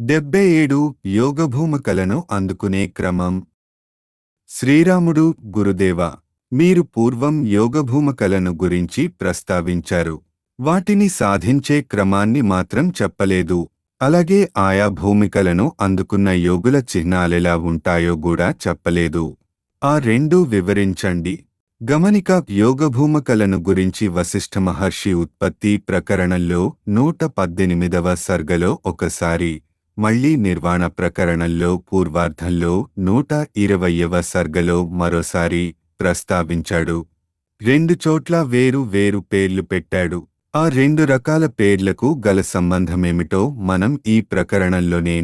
77 యోగభూమికలను అందుకునే క్రమం. శ్రీరాముడు: గురుదేవా, మీరు పూర్వం యోగభూమికలను గురించి ప్రస్తావించారు. వాటిని సాధించే క్రమాన్ని మాత్రం చెప్పలేదు. అలాగే ఆయా భూమికలను అందుకున్న యోగుల చిహ్నాలెలా ఉంటాయో కూడా చెప్పలేదు. ఆ రెండూ వివరించండి. గమనిక: యోగభూమికలను గురించి వశిష్ఠ మహర్షి ఉత్పత్తి ప్రకరణంలో 118వ సర్గలో ఒకసారి, మళ్లీ నిర్వాణ ప్రకరణంలో పూర్వార్ధంలో 120వ సర్గలో మరోసారి ప్రస్తావించాడు. రెండు చోట్ల వేరు వేరు పేర్లు పెట్టాడు. ఆ రెండు రకాల పేర్లకు గల సంబంధమేమిటో మనం ఈ ప్రకరణంలోనే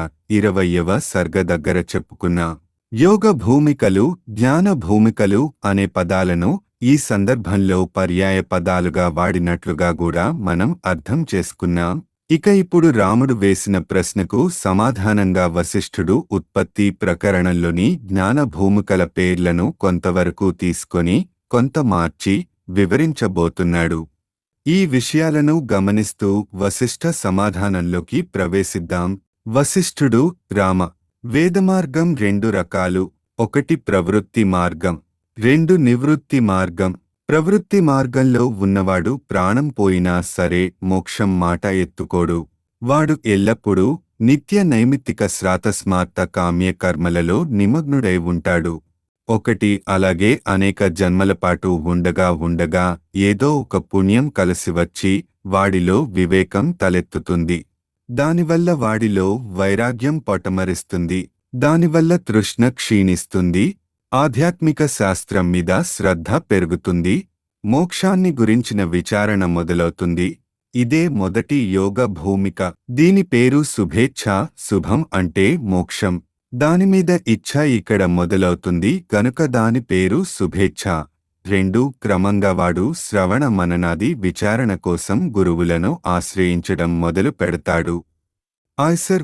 120వ సర్గ దగ్గర చెప్పుకున్నాం. యోగ భూమికలు, జ్ఞాన భూమికలు అనే పదాలను ఈ సందర్భంలో పర్యాయ పదాలుగా వాడినట్లుగా కూడా మనం అర్థం చేసుకున్నాం. ఇక ఇప్పుడు రాముడు వేసిన ప్రశ్నకు సమాధానంగా వశిష్ఠుడు ఉత్పత్తి ప్రకరణంలోని జ్ఞాన భూమికల పేర్లను కొంతవరకు తీసుకొని కొంత మార్చి వివరించబోతున్నాడు. ఈ విషయాలను గమనిస్తూ వశిష్ఠ సమాధానంలోకి ప్రవేశిద్దాం. వశిష్ఠుడు: రామ, వేదమార్గం రెండు రకాలు. ఒకటి ప్రవృత్తి మార్గం, రెండు నివృత్తి మార్గం. ప్రవృత్తి మార్గంలో ఉన్నవాడు ప్రాణం పోయినా సరే మోక్షం మాట ఎత్తుకోడు. వాడు ఎల్లప్పుడూ నిత్య నైమిత్తిక శ్రాతస్మార్త కామ్య కర్మలలో నిమగ్నుడై ఉంటాడు. ఒకటి అలాగే అనేక జన్మలపాటు ఉండగా ఏదో ఒక పుణ్యం కలిసివచ్చి వాడిలో వివేకం తలెత్తుతుంది. దానివల్ల వాడిలో వైరాగ్యం పొటమరిస్తుంది. దానివల్ల తృష్ణ క్షీణిస్తుంది. ఆధ్యాత్మిక శాస్త్రం మీద శ్రద్ధ పెరుగుతుంది. మోక్షాన్ని గురించిన విచారణ మొదలవుతుంది. ఇదే మొదటి యోగ భూమిక. దీని పేరు శుభేచ్ఛ. శుభం అంటే మోక్షం. దానిమీద ఇచ్ఛ ఇక్కడ మొదలవుతుంది గనుక దాని పేరు శుభేచ్ఛ. రెండు క్రమంగా వాడు శ్రవణ మననాది విచారణ కోసం గురువులను ఆశ్రయించడం మొదలు పెడతాడు. ఆయ్సర్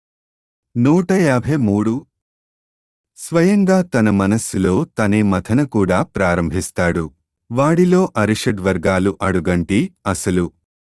153. స్వయంగా తన మనస్సులో తనే మథన కూడా ప్రారంభిస్తాడు. వాడిలో అరిషడ్వర్గాలు అడుగంటి అసలు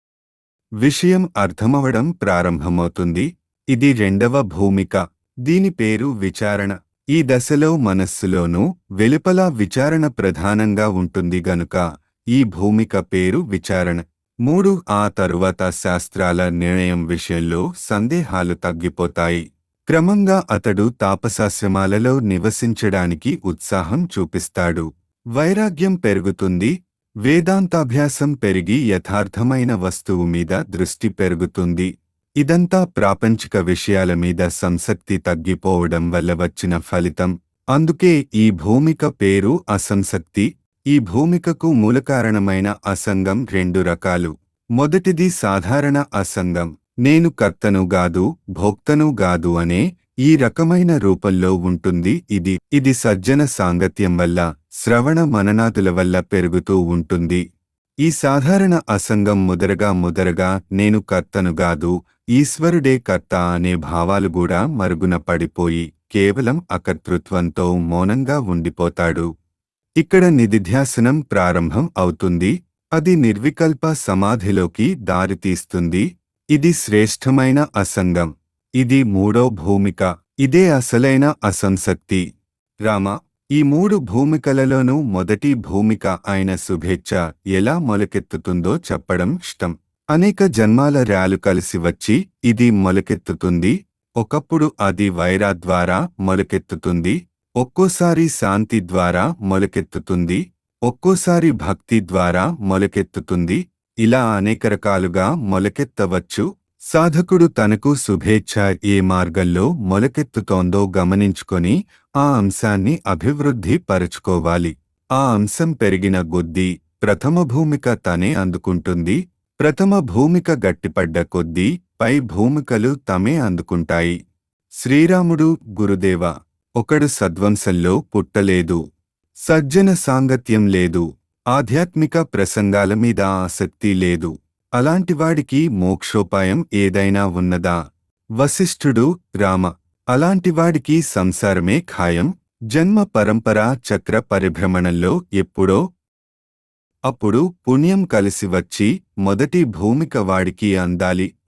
విషయం అర్థమవడం ప్రారంభమవుతుంది. ఇది రెండవ భూమిక. దీని పేరు విచారణ. ఈ దశలో మనస్సులోనూ వెలుపల విచారణ ప్రధానంగా ఉంటుంది గనుక ఈ భూమిక పేరు విచారణ. 3 ఆ తరువాత శాస్త్రాల నిర్ణయం విషయంలో సందేహాలు తగ్గిపోతాయి. క్రమంగా అతడు తాపసాశ్రమాలలో నివసించడానికి ఉత్సాహం చూపిస్తాడు. వైరాగ్యం పెరుగుతుంది. వేదాంతాభ్యాసం పెరిగి యథార్థమైన వస్తువు మీద దృష్టి పెరుగుతుంది. ఇదంతా ప్రాపంచిక విషయాల మీద సంసక్తి తగ్గిపోవడం వల్ల వచ్చిన ఫలితం. అందుకే ఈ భూమిక పేరు అసంసక్తి. ఈ భూమికకు మూలకారణమైన అసంగం రెండు రకాలు. మొదటిది సాధారణ అసంగం. నేను కర్తను గాదు, భోక్తను గాదు అనే ఈ రకమైన రూపంలో ఉంటుంది. ఇది సజ్జన సాంగత్యం వల్ల, శ్రవణ మననాదుల వల్ల పెరుగుతూ ఉంటుంది. ఈ సాధారణ అసంగం ముదరగా నేను కర్తను గాదు, ఈశ్వరుడే కర్త అనే భావాలు కూడా మరుగున పడిపోయి కేవలం అకర్తృత్వంతో మౌనంగా ఉండిపోతాడు. ఇక్కడ నిదిధ్యాసనం ప్రారంభం అవుతుంది. అది నిర్వికల్ప సమాధిలోకి దారితీస్తుంది. ఇది శ్రేష్టమైన అసంగం. ఇది మూడో భూమిక. ఇదే అసలైన అసంసక్తి. రామ, ఈ మూడు భూమికలలోనూ మొదటి భూమిక అయిన శుభేచ్ఛ ఎలా మొలకెత్తుతుందో చెప్పడం ఇష్టం. అనేక జన్మాల ర్యాలు కలిసి వచ్చి ఇది మొలకెత్తుతుంది. ఒకప్పుడు అది వైరా ద్వారా మొలకెత్తుతుంది, ఒక్కోసారి శాంతి ద్వారా మొలకెత్తుతుంది, ఒక్కోసారి భక్తి ద్వారా మొలకెత్తుతుంది. ఇలా అనేక రకాలుగా మొలకెత్తవచ్చు. సాధకుడు తనకు శుభేచ్ఛ ఏ మార్గంలో మొలకెత్తుతోందో గమనించుకొని ఆ అంశాన్ని అభివృద్ధి పరచుకోవాలి. ఆ అంశం పెరిగిన కొద్దీ ప్రథమ భూమిక తనే అందుకుంటుంది. ప్రథమ భూమిక గట్టిపడ్డ కొద్దీ పై భూమికలు తమే అందుకుంటాయి. శ్రీరాముడు: గురుదేవా, ఒకడు సద్వంశంలో పుట్టలేదు, సజ్జన సాంగత్యం లేదు, ఆధ్యాత్మిక ప్రసంగాల మీద ఆసక్తి లేదు. అలాంటివాడికి మోక్షోపాయం ఏదైనా ఉన్నదా? వశిష్ఠుడు: రామ, అలాంటివాడికి సంసారమే ఖాయం. జన్మ పరంపరా చక్ర పరిభ్రమణంలో ఎప్పుడో అప్పుడు పుణ్యం కలిసి వచ్చి మొదటి భూమిక వాడికి అందాలి.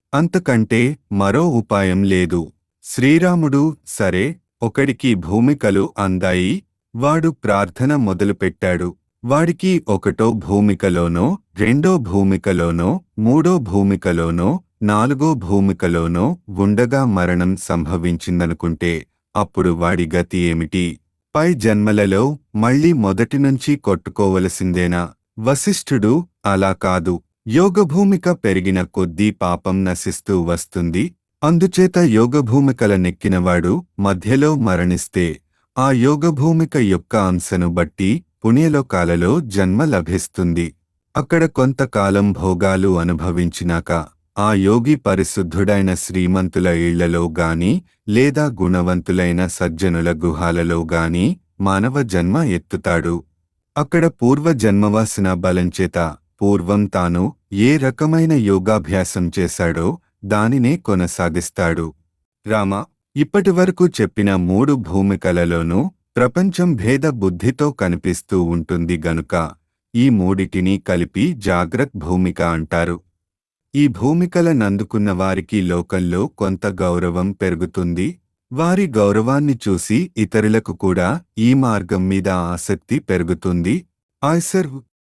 అంతకంటే మరో ఉపాయం లేదు. శ్రీరాముడు సరే, ఒకడికి భూమికలు అందాయి. వాడు ప్రార్థన మొదలుపెట్టాడు. వాడికి ఒకటో భూమికలోనో, రెండో భూమికలోనో, మూడో భూమికలోనో, నాలుగో భూమికలోనో ఉండగా మరణం సంభవించిందనుకుంటే అప్పుడు వాడి గతి ఏమిటి? పై జన్మలలో మళ్ళీ మొదటినుంచి కొట్టుకోవలసిందేనా? వశిష్ఠుడు అలా కాదు. యోగభూమిక పెరిగిన కొద్దీ పాపం నశిస్తూ వస్తుంది. అందుచేత యోగభూమికల నెక్కినవాడు మధ్యలో మరణిస్తే ఆ యోగభూమిక యొక్క అంశను బట్టి పుణ్యలోకాలలో జన్మ లభిస్తుంది. అక్కడ కొంతకాలం భోగాలు అనుభవించినాక ఆ యోగి పరిశుద్ధుడైన శ్రీమంతుల ఇళ్లలో గాని లేదా గుణవంతులైన సజ్జనుల గుహాలలో గాని మానవ జన్మ ఎత్తుతాడు. అక్కడ పూర్వజన్మవాసన బలంచేత పూర్వం తాను ఏ రకమైన యోగాభ్యాసం చేశాడో దానినే కొనసాగిస్తాడు. రామ, ఇప్పటివరకు చెప్పిన 3 భూమికలలోనూ ప్రపంచం భేద బుద్ధితో కనిపిస్తూ ఉంటుంది గనుక ఈ మూడిటిని కలిపి జాగ్రత్ భూమిక అంటారు. ఈ భూమికల నందుకున్న వారికి లోకంలో కొంత గౌరవం పెరుగుతుంది. వారి గౌరవాన్ని చూసి ఇతరులకు కూడా ఈ మార్గం మీద ఆసక్తి పెరుగుతుంది. ఆయ్సర్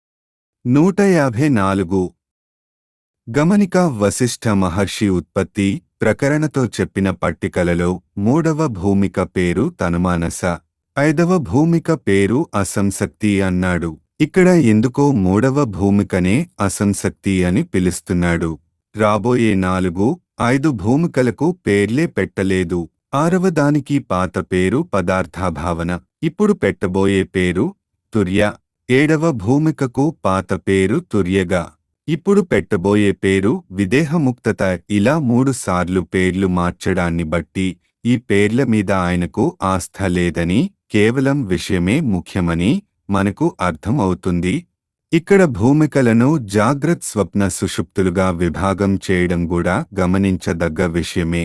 154 గమనిక వశిష్ఠ మహర్షి ఉత్పత్తి ప్రకరణతో చెప్పిన పట్టికలలో 3వ భూమిక పేరు తనుమానస, 5వ భూమిక పేరు అసంశక్తి అన్నాడు. ఇక్కడ ఎందుకో 3వ భూమికనే అసంశక్తి అని పిలుస్తున్నాడు. రాబోయే 4, 5 భూమికలకు పేర్లే పెట్టలేదు. 6వ దానికి పాత పేరు పదార్థాభావన, ఇప్పుడు పెట్టబోయే పేరు తుర్య. 7వ భూమికకు పాత పేరు తుర్యగా, ఇప్పుడు పెట్టబోయే పేరు విదేహముక్తత. ఇలా 3 సార్లు పేర్లు మార్చడాన్ని బట్టి ఈ పేర్ల మీద ఆయనకు ఆస్థ లేదని, కేవలం విషయమే ముఖ్యమని మనకు అర్థం అవుతుంది. ఇక్కడ భూమికలను జాగ్రత్, స్వప్న, సుషుప్తులుగా విభాగం చేయడం కూడా గమనించదగ్గ విషయమే.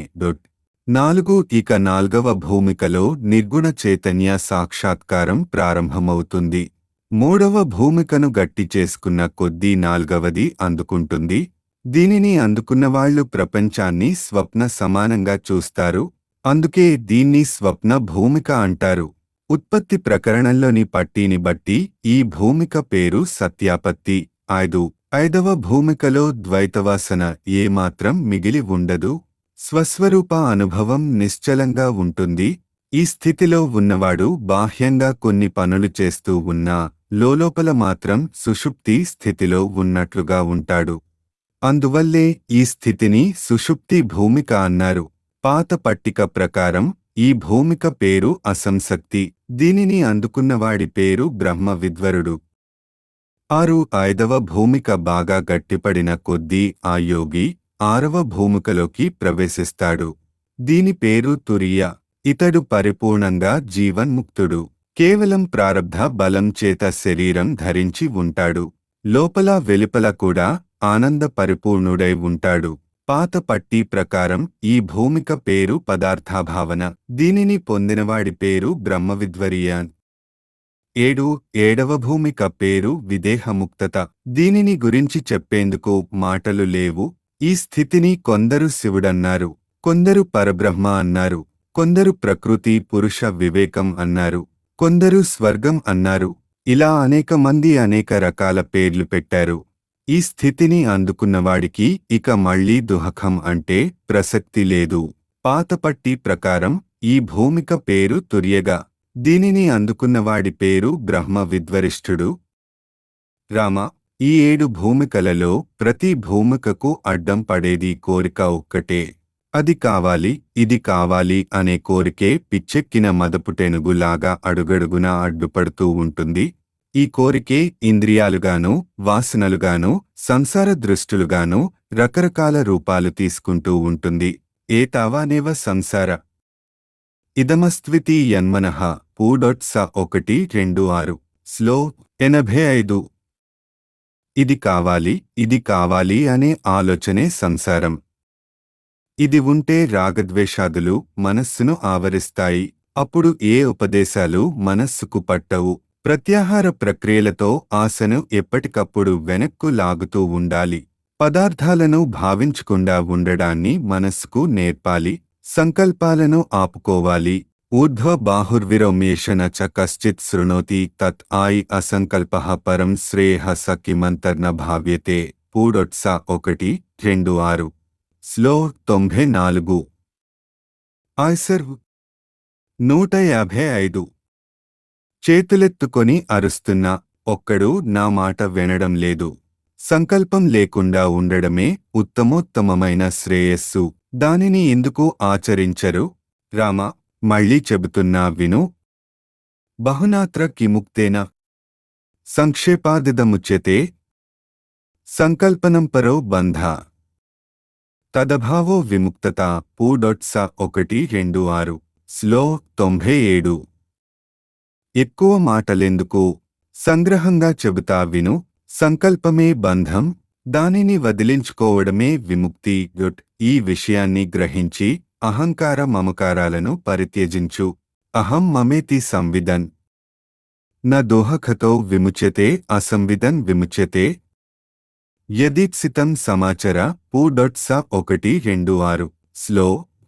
4 ఇక 4వ భూమికలో నిర్గుణ చైతన్య సాక్షాత్కారం ప్రారంభమవుతుంది. 3వ భూమికను గట్టి చేసుకున్న కొద్దీ 4వది అందుకుంటుంది. దీనిని అందుకున్నవాళ్లు ప్రపంచాన్ని స్వప్న సమానంగా చూస్తారు. అందుకే దీన్ని స్వప్న భూమిక అంటారు. ఉత్పత్తి ప్రకరణంలోని పట్టీని బట్టి ఈ భూమిక పేరు సత్యాపత్తి. 5వ భూమికలో ద్వైతవాసన ఏమాత్రం మిగిలి ఉండదు. స్వస్వరూప అనుభవం నిశ్చలంగా ఉంటుంది. ఈ స్థితిలో ఉన్నవాడు బాహ్యంగా కొన్ని పనులు చేస్తూ ఉన్నా లోలోపల మాత్రం సుషుప్తి స్థితిలో ఉన్నట్లుగా ఉంటాడు. అందువల్లే ఈ స్థితిని సుషుప్తి భూమిక అన్నారు. పాత పట్టిక ప్రకారం ఈ భూమిక పేరు అసంశక్తి. దీనిని అందుకున్నవాడి పేరు బ్రహ్మ విద్వరుడు. 5వ భూమిక బాగా గట్టిపడిన కొద్దీ ఆ యోగి 6వ భూమికలోకి ప్రవేశిస్తాడు. దీని పేరు తురియ. ఇతడు పరిపూర్ణంగా జీవన్ముక్తుడు. కేవలం ప్రారబ్ధ బలం చేత శరీరం ధరించి ఉంటాడు. లోపల వెలుపల కూడా ఆనంద పరిపూర్ణుడై ఉంటాడు. పాత పట్టీ ప్రకారం ఈ భూమిక పేరు పదార్థాభావన. దీనిని పొందినవాడి పేరు బ్రహ్మవిద్వరీయాన్. 7వ భూమిక పేరు విదేహముక్తత. దీనిని గురించి చెప్పేందుకు మాటలు లేవు. ఈ స్థితిని కొందరు శివుడన్నారు, కొందరు పరబ్రహ్మ అన్నారు, కొందరు ప్రకృతి పురుష వివేకం అన్నారు, కొందరు స్వర్గం అన్నారు. ఇలా అనేక మంది అనేక రకాల పేర్లు పెట్టారు. ఈ స్థితిని అందుకున్నవాడికి ఇక మళ్లీ దుహఖం అంటే ప్రసక్తి లేదు. పాతపట్టి ప్రకారం ఈ భూమిక పేరు తుర్యగా, దీనిని అందుకున్నవాడి పేరు బ్రహ్మ విద్వరిష్ఠుడు. రామ, ఈ 7 భూమికలలో ప్రతి భూమికకు అడ్డం పడేది కోరిక ఒక్కటే. అది కావాలి, ఇది కావాలి అనే కోరికే పిచ్చెక్కిన మదపుటెనుగులాగా అడుగడుగునా అడ్డుపడుతూ ఉంటుంది. ఈ కోరికే ఇంద్రియాలుగాను, వాసనలుగాను, సంసార దృష్టులుగాను రకరకాల రూపాలు తీసుకుంటూ ఉంటుంది. ఏతావానేవ సంసార ఇదమస్త్వితి యన్మనః. పూడొట్స 1-2-6 స్లో 85. ఇది కావాలి, ఇది కావాలి అనే ఆలోచనే సంసారం. ఇది ఉంటే రాగద్వేషాదులు మనస్సును ఆవరిస్తాయి. అప్పుడు ఏ ఉపదేశాలు మనస్సుకు పట్టవు. ప్రత్యాహార ప్రక్రియలతో ఆశను ఎప్పటికప్పుడు వెనక్కు లాగుతూ ఉండాలి. పదార్థాలను భావించకుండా ఉండడాన్ని మనస్సుకు నేర్పాలి. సంకల్పాలను ఆపుకోవాలి. ఊర్ధ్వ బాహుర్విరోమ్యేషణ చ కశ్చిత్ శృణోతి తత్ ఆయి అసంకల్పః పరం శ్రేయః స కిమంతర్న భావ్యతే. పూడొట్స 1-2-6 స్లో 94 ఆయ్సర్ 155 చేతులెత్తుకొని అరుస్తున్నా ఒక్కడు నా మాట వినడం లేదు. సంకల్పం లేకుండా ఉండడమే ఉత్తమోత్తమమైన శ్రేయస్సు. దానిని ఎందుకు ఆచరించరు? రామ, మళ్ళీ చెబుతున్నా విను. బహునాత్ర కిముక్తేన సంక్షేపాదిదముచ్యతే సంకల్పనం పరో బంధ తదభావో విముక్తత. పూడొట్స 1-2-6 స్లో 97 ఎక్కువ మాటలెందుకు? సంగ్రహంగా చెబుతా విను. సంకల్పమే బంధం, దానిని వదిలించుకోవడమే విముక్తి. ఈ విషయాన్ని గ్రహించి అహంకార మమకారాలను పరిత్యజించు. అహం మమేతి సంవిదన్ న దోహఖతో విముచ్యతే అసంవిదన్ విముచ్యతే. యదీప్సితం సమాచర. పూడొట్స 1-2-6 స్లో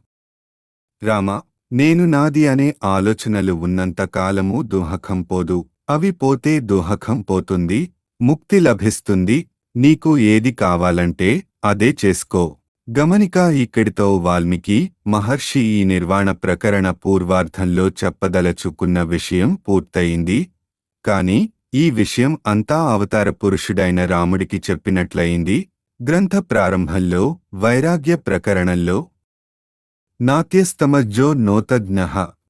రామ, నేను నాది అనే ఆలోచనలు ఉన్నంత కాలము దోహకం పోదు. అవి పోతే దోహకం పోతుంది, ముక్తి లభిస్తుంది. నీకు ఏది కావాలంటే అదే చేసుకో. గమనిక. ఇక్కడితో వాల్మీకి మహర్షి ఈ నిర్వాణ ప్రకరణ పూర్వార్ధంలో చెప్పదలచుకున్న విషయం పూర్తయింది. కాని ఈ విషయం అంతా అవతార పురుషుడైన రాముడికి చెప్పినట్లయింది. గ్రంథ ప్రారంభంలో వైరాగ్య ప్రకరణంలో నాత్యస్తమజ్జో నోతజ్ఞః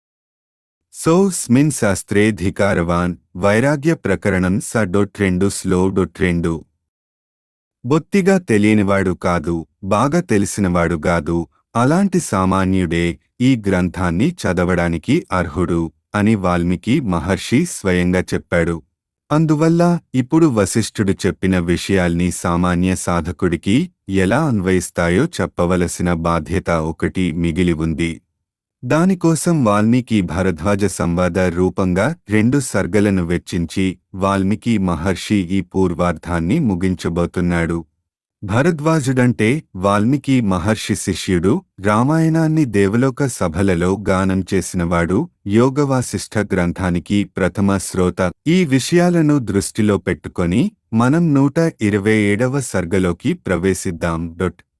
సోస్మిన్ శాస్త్రేధికారవాన్ వైరాగ్య ప్రకరణం స.2 స్లో 2 బొత్తిగా తెలియనివాడు కాదు, బాగా తెలిసినవాడు గాదు, అలాంటి సామాన్యుడే ఈ గ్రంథాన్ని చదవడానికి అర్హుడు అని వాల్మీకి మహర్షి స్వయంగా చెప్పాడు. అందువల్ల ఇప్పుడు వశిష్ఠుడు చెప్పిన విషయాల్ని సామాన్య సాధకుడికి ఎలా అన్వయిస్తాయో చెప్పవలసిన బాధ్యత ఒకటి మిగిలి ఉంది. దానికోసం వాల్మీకి భరద్వాజ సంవాద రూపంగా 2 సర్గలను వెచ్చించి వాల్మీకి మహర్షి ఈ పూర్వార్ధాన్ని ముగించబోతున్నాడు. భరద్వాజుడంటే వాల్మీకి మహర్షి శిష్యుడు. రామాయణాన్ని దేవలోక సభలలో గానం చేసినవాడు. యోగవాసిష్ఠ గ్రంథానికి ప్రథమ శ్రోత. ఈ విషయాలను దృష్టిలో పెట్టుకొని మనం 127వ సర్గలోకి ప్రవేశిద్దాం.